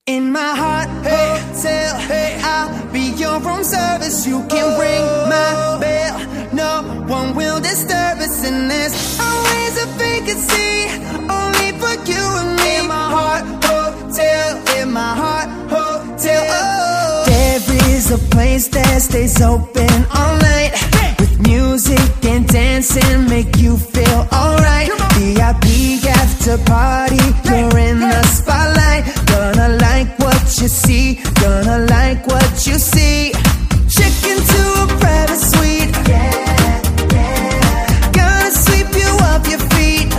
In my heart hotel, I'll be your room service. You can ring my bell, no one will disturb us. And there's always a vacancy, only for you and me. In my heart hotel, in my heart hotel. Oh, there is a place that stays open all night, with music and dancing, make you feel alright. VIP after party, you're in the spotlight. Gonna like what you see, gonna like what you see. Check into a private suite, gonna sweep you off your feet,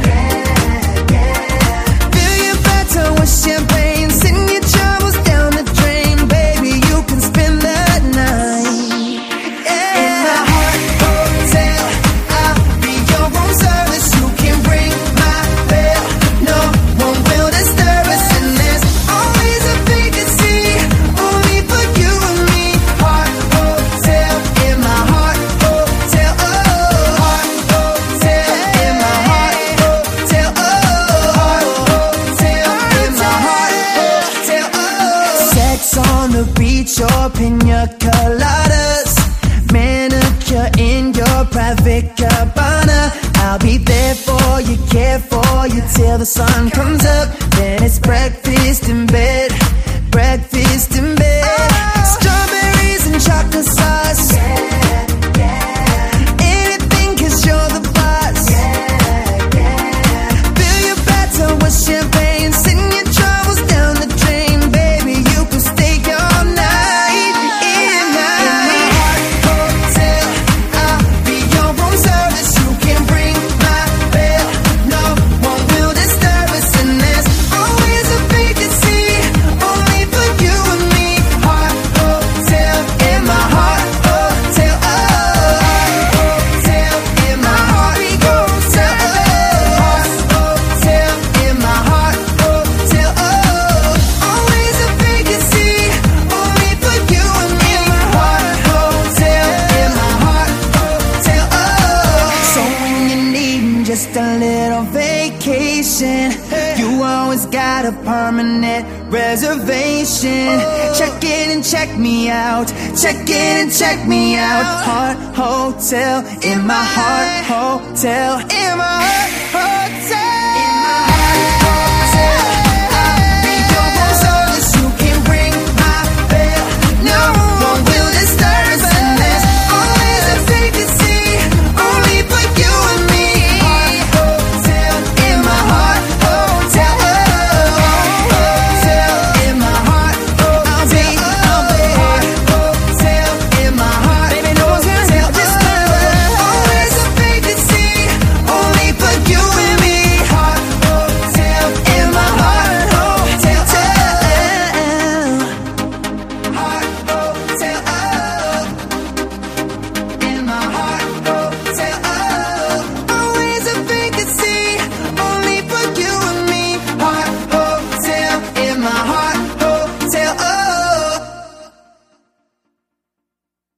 fill your bathtub with champagne, send your troubles down the drain. Baby, you can spend the night. In my heart hotel, I'll be your room service. You can ring my bell, no one will disturb us. And there's always a vacancy, only for you and me. Heart hotel, in my heart hotel. Oh, heart hotel, in my heart hotel. Oh, heart hotel, in my heart hotel. Oh, sex on the beach or pina coladas, manicure in your private cabana. I'll be there for you, care for you till the sun comes up. Then it's breakfast in bed, breakfast in bed. Strawberries and chocolate sauce, anything 'cause you're the boss. Fill your bathtub with champagne, send your troubles down the drain. Baby, you can stay all night. In my heart hotel, I'll be your room service. You can ring my bell, no one will disturb us. And there's always a vacancy, only for you and me. Heart hotel, in my heart hotel. Oh, heart hotel, in my heart hotel. Oh, heart hotel, in my heart hotel. Oh, always a vacancy, only for you and me. Heart hotel, in my heart hotel. Oh, so when you need just a little vacation, you always got a permanent reservation. Check in and check me out, check in and check me out. Heart hotel, in my heart hotel, in my heart